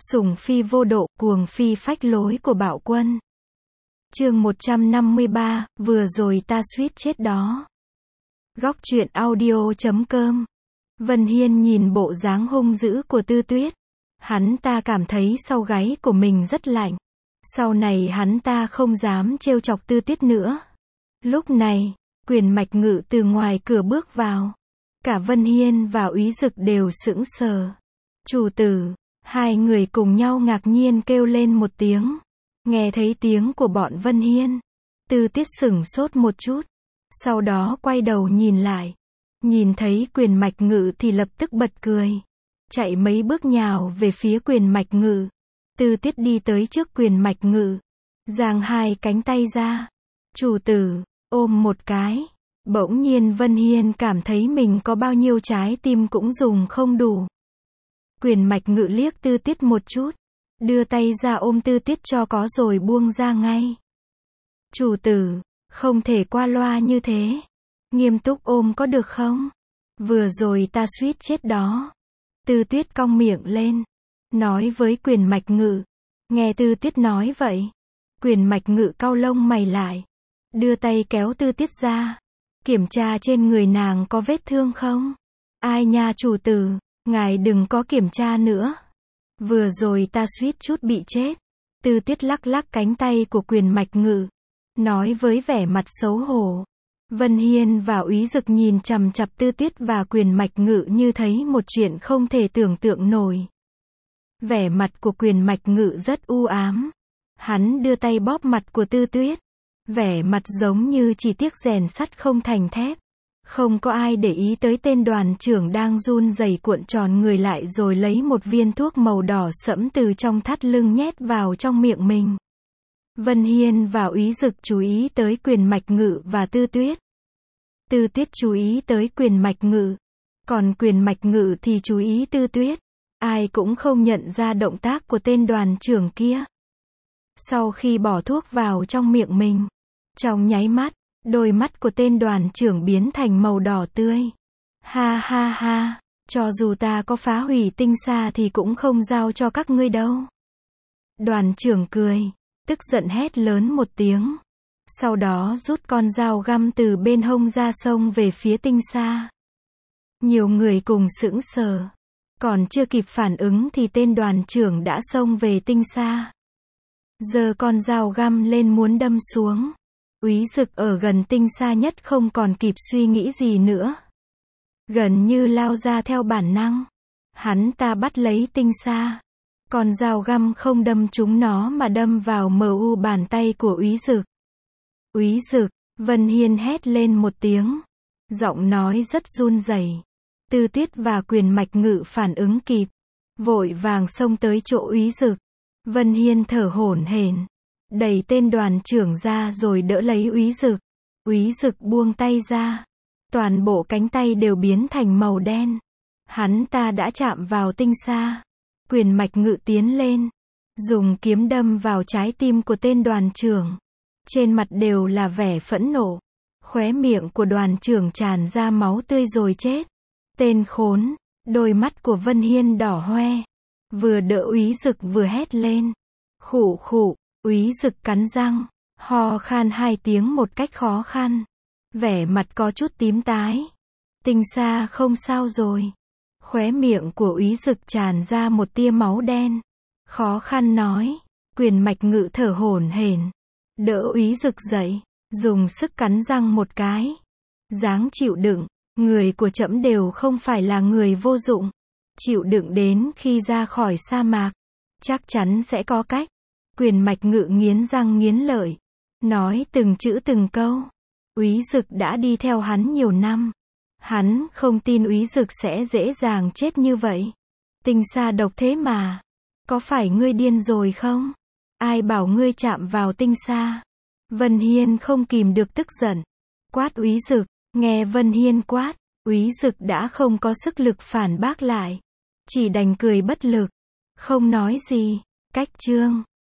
Sủng phi vô độ, cuồng phi phách lối của Bạo Quân. Chương 153, vừa rồi ta suýt chết đó. Góc truyện audio.com. Vân Hiên nhìn bộ dáng hung dữ của Tư Tuyết. Hắn ta cảm thấy sau gáy của mình rất lạnh. Sau này hắn ta không dám trêu chọc Tư Tuyết nữa. Lúc này, Quyền Mạch Ngự từ ngoài cửa bước vào. Cả Vân Hiên và Úy Dực đều sững sờ. Chủ tử, hai người cùng nhau ngạc nhiên kêu lên một tiếng. Nghe thấy tiếng của bọn Vân Hiên, Tư Tuyết sửng sốt một chút. Sau đó quay đầu nhìn lại. Nhìn thấy Quyền Mạch Ngự thì lập tức bật cười. Chạy mấy bước nhào về phía Quyền Mạch Ngự. Tư Tuyết đi tới trước Quyền Mạch Ngự. Giang hai cánh tay ra. Chủ tử, ôm một cái. Bỗng nhiên Vân Hiên cảm thấy mình có bao nhiêu trái tim cũng dùng không đủ. Quyền Mạch Ngự liếc Tư Tuyết một chút. Đưa tay ra ôm Tư Tuyết cho có rồi buông ra ngay. Chủ tử, không thể qua loa như thế. Nghiêm túc ôm có được không? Vừa rồi ta suýt chết đó. Tư Tuyết cong miệng lên. Nói với Quyền Mạch Ngự. Nghe Tư Tuyết nói vậy. Quyền Mạch Ngự cau lông mày lại. Đưa tay kéo Tư Tuyết ra. Kiểm tra trên người nàng có vết thương không? Ai nha chủ tử, ngài đừng có kiểm tra nữa. Vừa rồi ta suýt chút bị chết. Tư Tuyết lắc lắc cánh tay của Quyền Mạch Ngự. Nói với vẻ mặt xấu hổ. Vân Hiên và Úy Dực nhìn chằm chằm Tư Tuyết và Quyền Mạch Ngự như thấy một chuyện không thể tưởng tượng nổi. Vẻ mặt của Quyền Mạch Ngự rất u ám. Hắn đưa tay bóp mặt của Tư Tuyết. Vẻ mặt giống như chỉ tiếc rèn sắt không thành thép. Không có ai để ý tới tên đoàn trưởng đang run rẩy cuộn tròn người lại rồi lấy một viên thuốc màu đỏ sẫm từ trong thắt lưng nhét vào trong miệng mình. Vân Hiên và Úy Dực chú ý tới Quyền Mạch Ngự và Tư Tuyết. Tư Tuyết chú ý tới Quyền Mạch Ngự. Còn Quyền Mạch Ngự thì chú ý Tư Tuyết. Ai cũng không nhận ra động tác của tên đoàn trưởng kia. Sau khi bỏ thuốc vào trong miệng mình, trong nháy mắt, đôi mắt của tên đoàn trưởng biến thành màu đỏ tươi. Ha ha ha, cho dù ta có phá hủy tinh xa thì cũng không giao cho các ngươi đâu. Đoàn trưởng cười, tức giận hét lớn một tiếng. Sau đó rút con dao găm từ bên hông ra xông về phía tinh xa. Nhiều người cùng sững sờ. Còn chưa kịp phản ứng thì tên đoàn trưởng đã xông về tinh xa. Giơ con dao găm lên muốn đâm xuống. Úy Dực ở gần tinh xa nhất không còn kịp suy nghĩ gì nữa. Gần như lao ra theo bản năng. Hắn ta bắt lấy tinh xa. Con dao găm không đâm trúng nó mà đâm vào mu bàn tay của Úy Dực. Úy Dực, Vân Hiên hét lên một tiếng. Giọng nói rất run rẩy. Tư Tuyết và Quyền Mạch Ngự phản ứng kịp. Vội vàng xông tới chỗ Úy Dực. Vân Hiên thở hổn hển. Đẩy tên đoàn trưởng ra rồi đỡ lấy Úy Dực. Úy Dực buông tay ra. Toàn bộ cánh tay đều biến thành màu đen. Hắn ta đã chạm vào tinh xa. Quyền Mạch Ngự tiến lên. Dùng kiếm đâm vào trái tim của tên đoàn trưởng. Trên mặt đều là vẻ phẫn nộ. Khóe miệng của đoàn trưởng tràn ra máu tươi rồi chết. Tên khốn. Đôi mắt của Vân Hiên đỏ hoe. Vừa đỡ Úy Dực vừa hét lên. Khụ khụ. Úy Dực cắn răng. Ho khan hai tiếng một cách khó khăn. Vẻ mặt có chút tím tái. Tinh xa không sao rồi. Khóe miệng của Úy Dực tràn ra một tia máu đen. Khó khăn nói. Quyền Mạch Ngự thở hổn hển. Đỡ Úy Dực dậy. Dùng sức cắn răng một cái. Dáng chịu đựng. Người của trẫm đều không phải là người vô dụng. Chịu đựng đến khi ra khỏi sa mạc. Chắc chắn sẽ có cách. Quyền Mạch Ngự nghiến răng nghiến lợi. Nói từng chữ từng câu. Úy Dực đã đi theo hắn nhiều năm. Hắn không tin Úy Dực sẽ dễ dàng chết như vậy. Tinh xa độc thế mà. Có phải ngươi điên rồi không? Ai bảo ngươi chạm vào tinh xa? Vân Hiên không kìm được tức giận. Quát Úy Dực. Nghe Vân Hiên quát. Úy Dực đã không có sức lực phản bác lại. Chỉ đành cười bất lực. Không nói gì. Cách chương